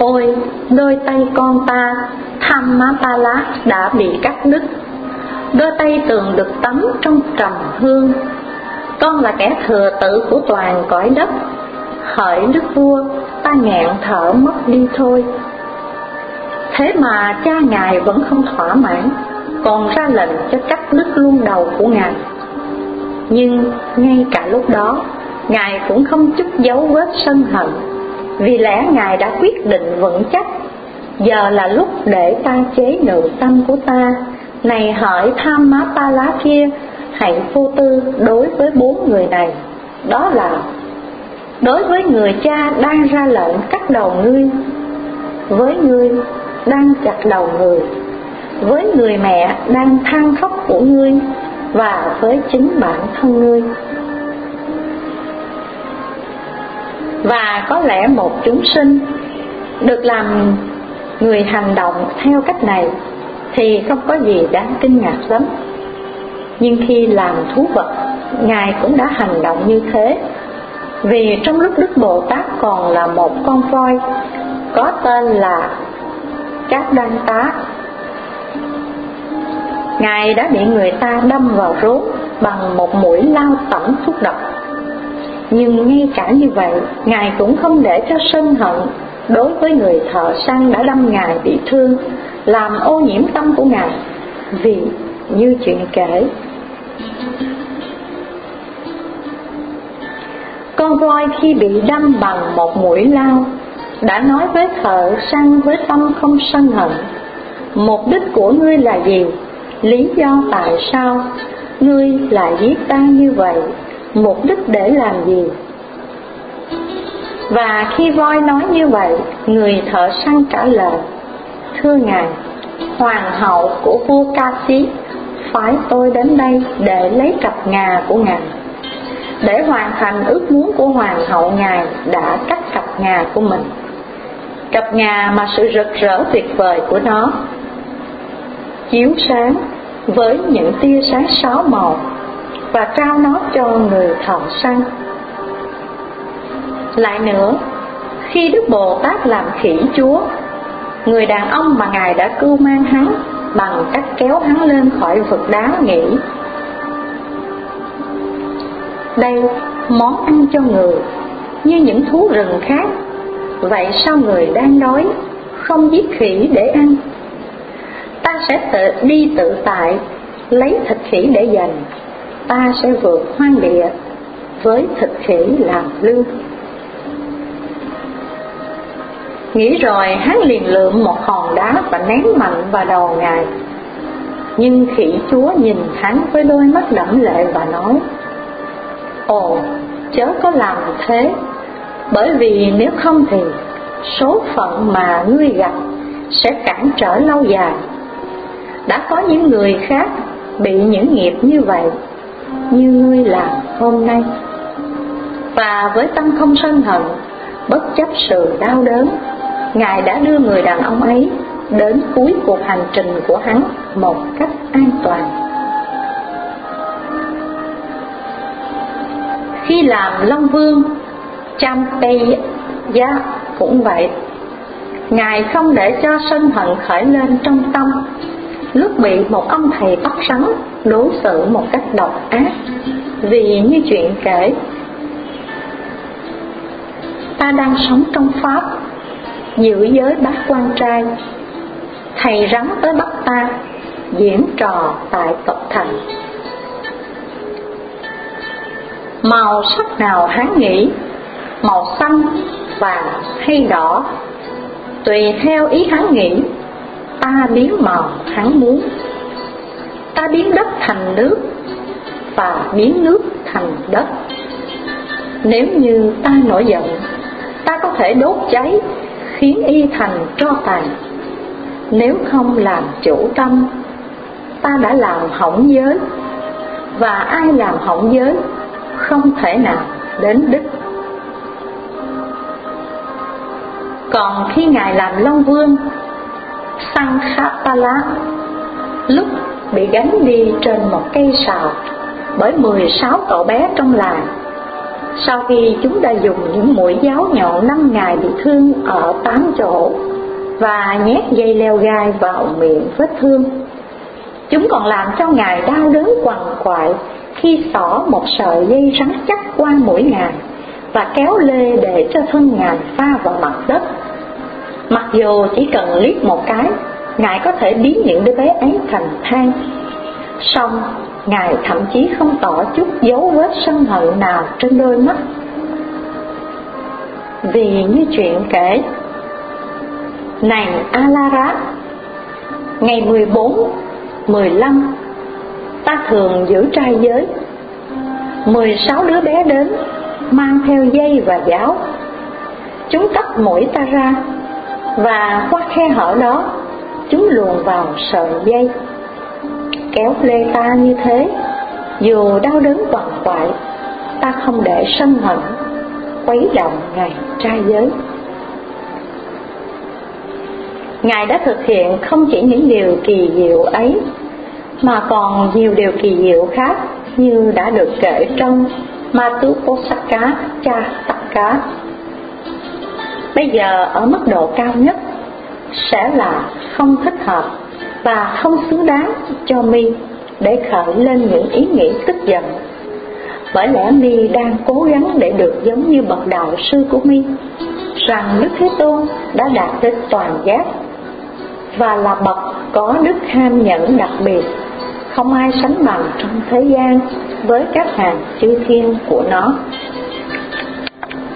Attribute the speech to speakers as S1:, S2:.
S1: Ôi, đôi tay con ta, Thammatala, đã bị cắt đứt. Đôi tay tường được tắm trong trầm hương. Con là kẻ thừa tự của toàn cõi đất. Hỡi đức vua, ta nghẹn thở mất đi thôi. Thế mà cha ngài vẫn không thỏa mãn, còn ra lệnh cho cắt đứt luôn đầu của ngài. Nhưng ngay cả lúc đó, ngài cũng không chút dấu vết sân hận, vì lẽ ngài đã quyết định vững chắc: giờ là lúc để ta chế ngự tâm của ta. Này hỡi Thammatala kia, hãy vô tư đối với 4 người này. Đó là: đối với người cha đang ra lệnh cắt đầu ngươi, với ngươi đang chặt đầu người, với người mẹ đang than khóc của ngươi, và với chính bản thân ngươi. Và có lẽ một chúng sinh được làm người hành động theo cách này thì không có gì đáng kinh ngạc lắm. Nhưng khi làm thú vật, ngài cũng đã hành động như thế. Vì trong lúc Đức Bồ Tát còn là một con voi có tên là Cát Đan Tá, ngài đã bị người ta đâm vào rốn bằng một mũi lao tẩm thuốc độc. Nhưng ngay cả như vậy, ngài cũng không để cho sân hận đối với người thợ săn đã đâm ngài bị thương làm ô nhiễm tâm của ngài. Vì như chuyện kể, con voi khi bị đâm bằng một mũi lao đã nói với thợ săn với tâm không sân hận: mục đích của ngươi là gì? Lý do tại sao ngươi lại giết ta như vậy? Mục đích để làm gì? Và khi voi nói như vậy, người thợ săn trả lời: thưa ngài, hoàng hậu của vua Kasi phái tôi đến đây để lấy cặp ngà của ngài. Để hoàn thành ước muốn của hoàng hậu, ngài đã cắt cặp ngà của mình, cặp ngà mà sự rực rỡ tuyệt vời của nó chiếu sáng với những tia sáng 6 màu, và trao nó cho người thợ săn. Lại nữa, khi Đức Bồ Tát làm khỉ chúa, người đàn ông mà ngài đã cưu mang hắn bằng cách kéo hắn lên khỏi vực đá nghĩ: đây món ăn cho người như những thú rừng khác, vậy sao người đang đói không giết khỉ để ăn? Ta sẽ đi tự tại lấy thịt khỉ để dành. Ta sẽ vượt hoang địa với thịt khỉ làm lương. Nghĩ rồi, hắn liền lượm một hòn đá và ném mạnh vào đầu ngài. Nhưng khỉ chúa nhìn hắn với đôi mắt đẫm lệ và nói: ồ, chớ có làm thế, bởi vì nếu không thì số phận mà ngươi gặp sẽ cản trở lâu dài. Đã có những người khác bị những nghiệp như vậy, như ngươi làm hôm nay. Và với tâm không sân hận, bất chấp sự đau đớn, ngài đã đưa người đàn ông ấy đến cuối cuộc hành trình của hắn một cách an toàn. Khi làm Long Vương, Champeya cũng vậy. Ngài không để cho sân hận khởi lên trong tâm lúc bị một ông thầy bắt rắn đối xử một cách độc ác. Vì như chuyện kể, ta đang sống trong Pháp, giữ giới bát quan trai. Thầy rắn tới bắt ta diễn trò tại tộc thành. Màu sắc nào hắn nghĩ, màu xanh, vàng hay đỏ, tùy theo ý hắn nghĩ, ta biến màu hắn muốn. Ta biến đất thành nước và biến nước thành đất. Nếu như ta nổi giận, ta có thể đốt cháy khiến y thành tro tàn. Nếu không làm chủ tâm, ta đã làm hỏng giới, và ai làm hỏng giới không thể nào đến đích. Còn khi ngài làm Long Vương, Sankhatala, lúc bị gánh đi trên một cây sào bởi 16 cậu bé trong làng, Sau khi chúng đã dùng những mũi giáo nhọn 5 Ngài bị thương ở 8 chỗ và nhét dây leo gai vào miệng vết thương, chúng còn làm cho Ngài đau đớn quằn quại khi xỏ một sợi dây rắn chắc qua mũi Ngài và kéo lê để cho thân Ngài va vào mặt đất. Mặc dù chỉ cần liếc một cái, Ngài có thể biến những đứa bé ấy thành than, song Ngài thậm chí không tỏ chút dấu vết sân hận nào trên đôi mắt. Vì như chuyện kể: Này Alara, ngày 14, 15 ta thường giữ trai giới. 16 đứa bé đến mang theo dây và giáo. Chúng tách mũi ta ra, và qua khe hở đó chúng luồn vào sợi dây, kéo lê ta như thế. Dù đau đớn quằn quại, ta không để sân hận quấy động ngày trai giới. Ngài đã thực hiện không chỉ những điều kỳ diệu ấy, mà còn nhiều điều kỳ diệu khác như đã được kể trong Matuposaka Chataka. Bây giờ ở mức độ cao nhất sẽ là không thích hợp và không xứng đáng cho Mi để khởi lên những ý nghĩ tức giận, bởi lẽ Mi đang cố gắng để được giống như bậc đạo sư của Mi, rằng Đức Thế Tôn đã đạt đến toàn giác và là bậc có đức ham nhẫn đặc biệt, không ai sánh bằng trong thế gian với các hàng chư thiên của nó.